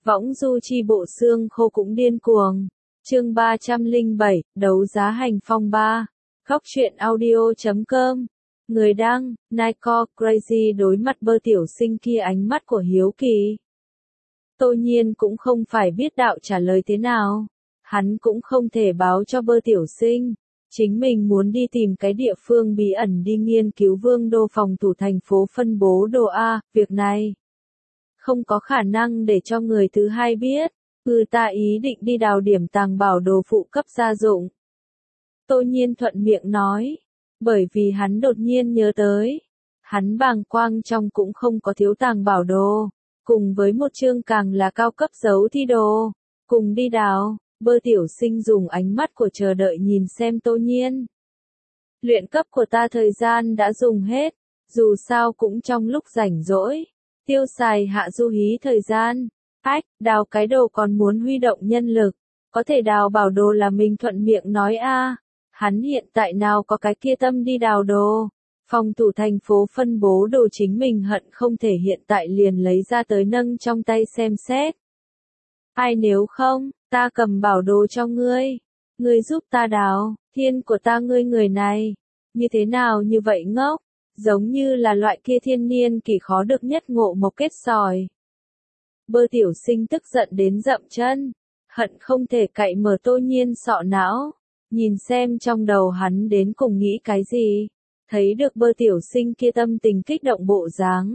Võng du chi bộ xương khô cũng điên cuồng. Chương 307, đấu giá hành phong 3. Góc truyện audio.com. Người đăng, Nico Crazy đối mặt bơ tiểu sinh kia ánh mắt của hiếu kỳ. Tô Nhiên cũng không phải biết đạo trả lời thế nào. Hắn cũng không thể báo cho bơ tiểu sinh. Chính mình muốn đi tìm cái địa phương bí ẩn đi nghiên cứu vương đô phòng thủ thành phố phân bố đồ A, việc này không có khả năng để cho người thứ hai biết. Ta ý định đi đào điểm tàng bảo đồ phụ cấp gia dụng. Tô Nhiên thuận miệng nói, bởi vì hắn đột nhiên nhớ tới. Hắn bàng quang trong cũng không có thiếu tàng bảo đồ, cùng với một chương càng là cao cấp dấu thi đồ, cùng đi đào. Bơ tiểu sinh dùng ánh mắt của chờ đợi nhìn xem Tô Nhiên. Luyện cấp của ta thời gian đã dùng hết, dù sao cũng trong lúc rảnh rỗi, tiêu xài hạ du hí thời gian. Đào cái đồ còn muốn huy động nhân lực, có thể đào bảo đồ là mình thuận miệng nói a. Hắn hiện tại nào có cái kia tâm đi đào đồ. Phòng thủ thành phố phân bố đồ chính mình hận không thể hiện tại liền lấy ra tới nâng trong tay xem xét. Ai nếu không, ta cầm bảo đồ cho ngươi. Ngươi giúp ta đào, thiên của ta ngươi người này. Như thế nào như vậy ngốc, giống như là loại kia thiên niên kỷ khó được nhất ngộ mộc kết sỏi. Bơ tiểu sinh tức giận đến dậm chân, hận không thể cạy mở Tô Nhiên sọ não, nhìn xem trong đầu hắn đến cùng nghĩ cái gì, thấy được bơ tiểu sinh kia tâm tình kích động bộ dáng.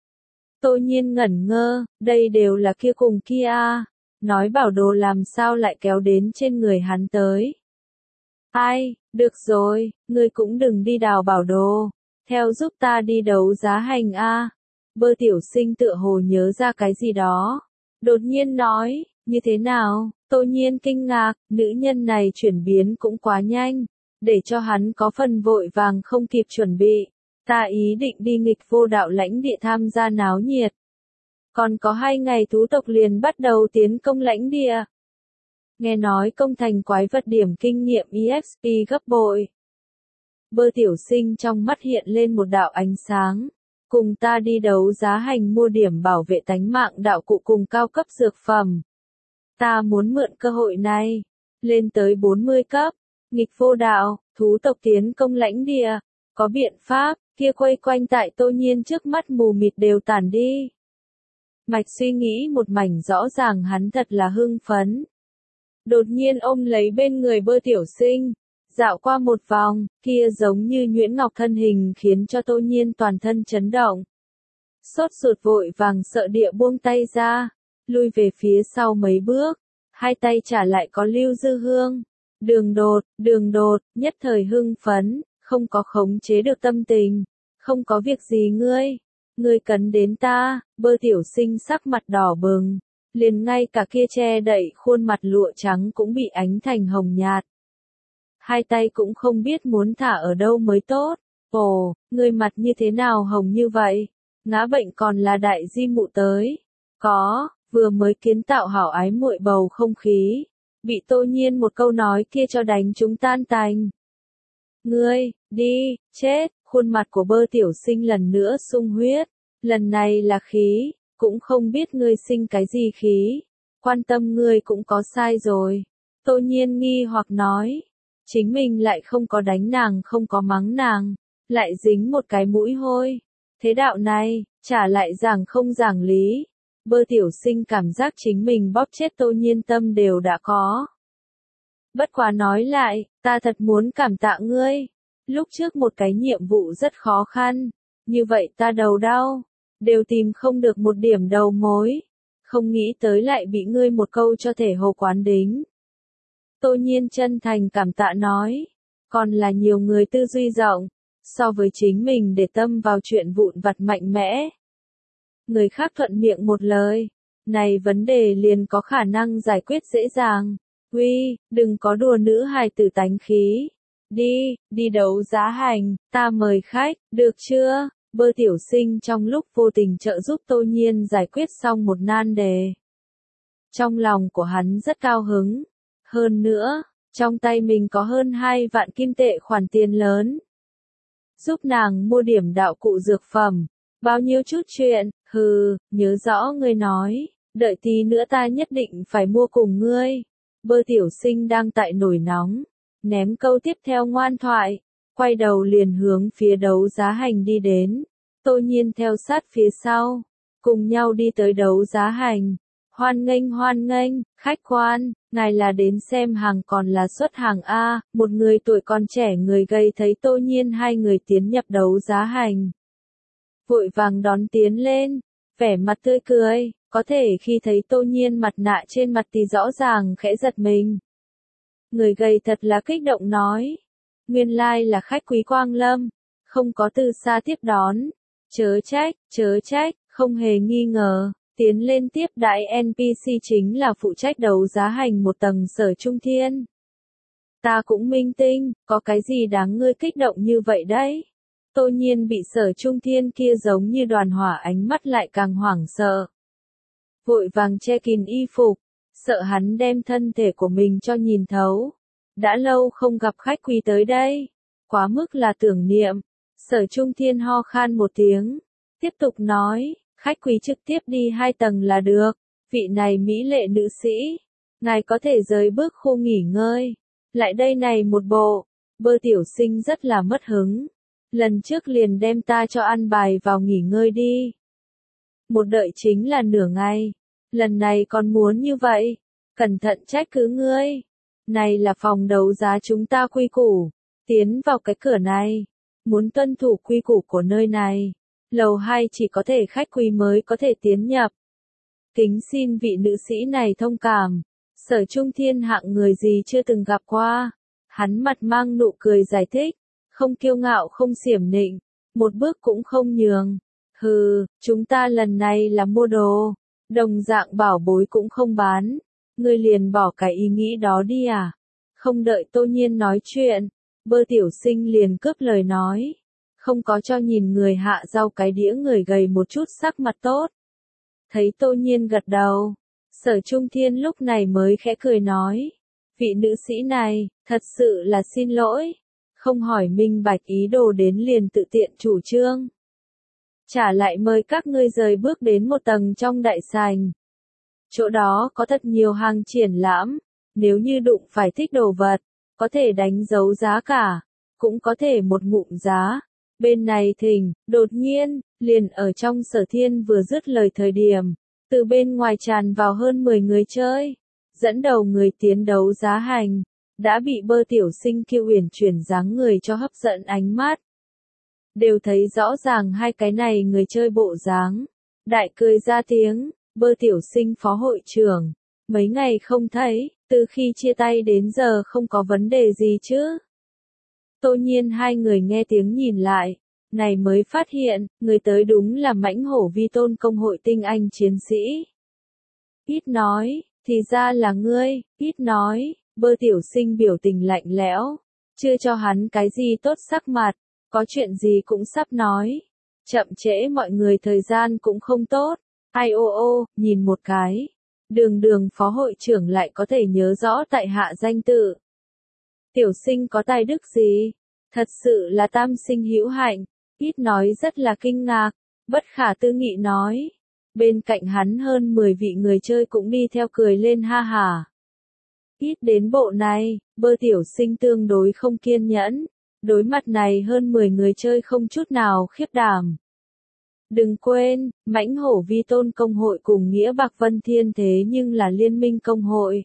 Tô Nhiên ngẩn ngơ, đây đều là kia cùng kia a, nói bảo đồ làm sao lại kéo đến trên người hắn tới. Ai, được rồi, ngươi cũng đừng đi đào bảo đồ, theo giúp ta đi đấu giá hành a. Bơ tiểu sinh tựa hồ nhớ ra cái gì đó, đột nhiên nói, như thế nào? Tô Nhiên kinh ngạc, nữ nhân này chuyển biến cũng quá nhanh, để cho hắn có phần vội vàng không kịp chuẩn bị. Ta ý định đi nghịch vô đạo lãnh địa tham gia náo nhiệt. Còn có 2 ngày thú tộc liền bắt đầu tiến công lãnh địa. Nghe nói công thành quái vật điểm kinh nghiệm EXP gấp bội. Bơ tiểu sinh trong mắt hiện lên một đạo ánh sáng. Cùng ta đi đấu giá hành mua điểm bảo vệ tánh mạng đạo cụ cùng cao cấp dược phẩm. Ta muốn mượn cơ hội này, lên tới 40 cấp, nghịch vô đạo, thú tộc tiến công lãnh địa, có biện pháp, kia quay quanh tại Tô Nhiên trước mắt mù mịt đều tản đi. Mạch suy nghĩ một mảnh rõ ràng hắn thật là hưng phấn. Đột nhiên ôm lấy bên người bơ tiểu sinh, dạo qua một vòng, kia giống như nhuyễn ngọc thân hình khiến cho Tô Nhiên toàn thân chấn động. Sốt ruột vội vàng sợ địa buông tay ra, lui về phía sau mấy bước, hai tay trả lại có lưu dư hương. Đường đột, nhất thời hưng phấn, không có khống chế được tâm tình, không có việc gì ngươi cấn đến ta, bơ tiểu sinh sắc mặt đỏ bừng, liền ngay cả kia che đậy khuôn mặt lụa trắng cũng bị ánh thành hồng nhạt. Hai tay cũng không biết muốn thả ở đâu mới tốt. Ồ, ngươi mặt như thế nào hồng như vậy? Ngã bệnh còn là đại di mụ tới. Có, vừa mới kiến tạo hảo ái muội bầu không khí. Bị Tô Nhiên một câu nói kia cho đánh chúng tan tành. Ngươi, đi, chết, khuôn mặt của bơ tiểu sinh lần nữa sung huyết. Lần này là khí, cũng không biết ngươi sinh cái gì khí. Quan tâm ngươi cũng có sai rồi. Tô Nhiên nghi hoặc nói. Chính mình lại không có đánh nàng không có mắng nàng, lại dính một cái mũi hôi. Thế đạo này, trả lại giảng không giảng lý. Bơ tiểu sinh cảm giác chính mình bóp chết Tô Nhiên tâm đều đã có. Bất quá nói lại, ta thật muốn cảm tạ ngươi. Lúc trước một cái nhiệm vụ rất khó khăn, như vậy ta đầu đau, đều tìm không được một điểm đầu mối. Không nghĩ tới lại bị ngươi một câu cho thể hồ quán đính. Tô Nhiên chân thành cảm tạ nói, còn là nhiều người tư duy rộng, so với chính mình để tâm vào chuyện vụn vặt mạnh mẽ. Người khác thuận miệng một lời, này vấn đề liền có khả năng giải quyết dễ dàng. Uy, đừng có đùa nữ hài tử tánh khí. Đi đấu giá hành, ta mời khách, được chưa? Bơ tiểu sinh trong lúc vô tình trợ giúp Tô Nhiên giải quyết xong một nan đề. Trong lòng của hắn rất cao hứng. Hơn nữa, trong tay mình có hơn 2 vạn kim tệ khoản tiền lớn. Giúp nàng mua điểm đạo cụ dược phẩm, bao nhiêu chút chuyện, nhớ rõ ngươi nói, Đợi tí nữa ta nhất định phải mua cùng ngươi. Bơ tiểu sinh đang tại nổi nóng, ném câu tiếp theo ngoan thoại, quay đầu liền hướng phía đấu giá hành đi đến. Tô Nhiên theo sát phía sau, cùng nhau đi tới đấu giá hành. Hoan nghênh, khách quan, ngài là đến xem hàng còn là xuất hàng A, một người tuổi còn trẻ người gầy thấy Tô Nhiên hai người tiến nhập đấu giá hành. Vội vàng đón tiến lên, vẻ mặt tươi cười, có thể khi thấy Tô Nhiên mặt nạ trên mặt thì rõ ràng khẽ giật mình. Người gầy thật là kích động nói, nguyên lai là khách quý quang lâm, không có từ xa tiếp đón, chớ trách, không hề nghi ngờ. Tiến lên tiếp đãi NPC chính là phụ trách đấu giá hành một tầng Sở Trung Thiên. Ta cũng minh tinh, có cái gì đáng ngươi kích động như vậy đấy? Tô Nhiên bị Sở Trung Thiên kia giống như đoàn hỏa ánh mắt lại càng hoảng sợ. Vội vàng che kín y phục, sợ hắn đem thân thể của mình cho nhìn thấu. Đã lâu không gặp khách quý tới đây, quá mức là tưởng niệm. Sở Trung Thiên ho khan một tiếng, tiếp tục nói. Khách quý trực tiếp đi 2 tầng là được, vị này mỹ lệ nữ sĩ, ngài có thể rời bước khu nghỉ ngơi. Lại đây này một bộ, Bơ tiểu sinh rất là mất hứng. Lần trước liền đem ta cho ăn bài vào nghỉ ngơi đi. Một đợi chính là nửa ngày, lần này còn muốn như vậy, cẩn thận trách cứ ngươi. Này là phòng đấu giá chúng ta quy củ, tiến vào cái cửa này, muốn tuân thủ quy củ của nơi này. Lầu 2 chỉ có thể khách quý mới có thể tiến nhập. Kính xin vị nữ sĩ này thông cảm. Sở Trung Thiên hạng người gì chưa từng gặp qua. Hắn mặt mang nụ cười giải thích. Không kiêu ngạo không xiểm nịnh. Một bước cũng không nhường. Hừ, chúng ta lần này là mua đồ. Đồng dạng bảo bối cũng không bán. Ngươi liền bỏ cái ý nghĩ đó đi à? Không đợi Tô Nhiên nói chuyện. Bơ tiểu sinh liền cướp lời nói. Không có cho nhìn người hạ rau cái đĩa người gầy một chút sắc mặt tốt. Thấy Tô Nhiên gật đầu, Sở Trung Thiên lúc này mới khẽ cười nói. Vị nữ sĩ này, thật sự là xin lỗi. Không hỏi minh bạch ý đồ đến liền tự tiện chủ trương. Trả lại mời các ngươi rời bước đến một tầng trong đại sảnh. Chỗ đó có thật nhiều hàng triển lãm. Nếu như đụng phải thích đồ vật, có thể đánh dấu giá cả, cũng có thể một ngụm giá. Bên này thỉnh, đột nhiên, liền ở trong Sở Thiên vừa dứt lời thời điểm, từ bên ngoài tràn vào hơn 10 người chơi, dẫn đầu người tiến đấu giá hành, đã bị Bơ tiểu sinh kiêu uyển chuyển dáng người cho hấp dẫn ánh mắt. Đều thấy rõ ràng hai cái này người chơi bộ dáng, đại cười ra tiếng, Bơ tiểu sinh phó hội trưởng, mấy ngày không thấy, từ khi chia tay đến giờ không có vấn đề gì chứ? Tô Nhiên hai người nghe tiếng nhìn lại, này mới phát hiện, người tới đúng là mãnh hổ vi tôn công hội tinh anh chiến sĩ. Ít nói, thì ra là ngươi, ít nói, Bơ tiểu sinh biểu tình lạnh lẽo, chưa cho hắn cái gì tốt sắc mặt, có chuyện gì cũng sắp nói. Chậm trễ mọi người thời gian cũng không tốt, ai ô ô, nhìn một cái. Đường phó hội trưởng lại có thể nhớ rõ tại hạ danh tự. Tiểu sinh có tài đức gì? Thật sự là tam sinh hữu hạnh, ít nói rất là kinh ngạc, bất khả tư nghị nói. Bên cạnh hắn hơn 10 vị người chơi cũng đi theo cười lên ha hả. Ít đến bộ này, Bơ tiểu sinh tương đối không kiên nhẫn, đối mặt này hơn 10 người chơi không chút nào khiếp đảm. Đừng quên, mãnh hổ vi tôn công hội cùng nghĩa bạc vân thiên thế nhưng là liên minh công hội.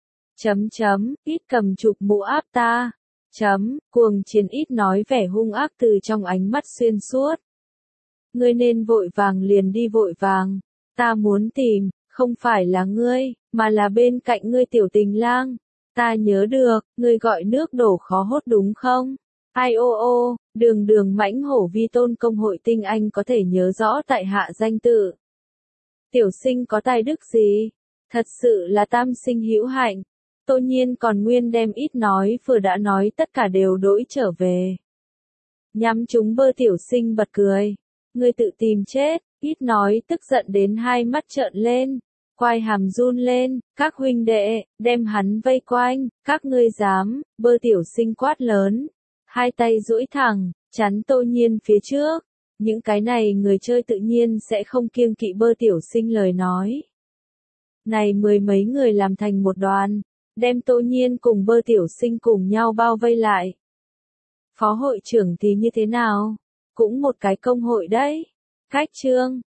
Ít cầm chụp mũ áp ta. Cuồng chiến ít nói vẻ hung ác từ trong ánh mắt xuyên suốt. Ngươi nên vội vàng liền đi vội vàng. Ta muốn tìm, không phải là ngươi, mà là bên cạnh ngươi tiểu tình lang. Ta nhớ được, ngươi gọi nước đổ khó hốt đúng không? Ai ô ô, đường mãnh hổ vi tôn công hội tinh anh có thể nhớ rõ tại hạ danh tự. Tiểu sinh có tài đức gì? Thật sự là tam sinh hữu hạnh. Tô Nhiên còn nguyên đem ít nói vừa đã nói tất cả đều đổi trở về. Nhắm chúng Bơ tiểu sinh bật cười. Ngươi tự tìm chết, ít nói tức giận đến hai mắt trợn lên. Quai hàm run lên, các huynh đệ, đem hắn vây quanh, các ngươi dám, Bơ tiểu sinh quát lớn. Hai tay duỗi thẳng, chắn Tô Nhiên phía trước. Những cái này người chơi tự nhiên sẽ không kiêng kỵ Bơ tiểu sinh lời nói. Này mười mấy người làm thành một đoàn, đem Tô Nhiên cùng Bơ Tiểu Sinh cùng nhau bao vây lại. Phó hội trưởng thì như thế nào? Cũng một cái công hội đấy. Khách trương,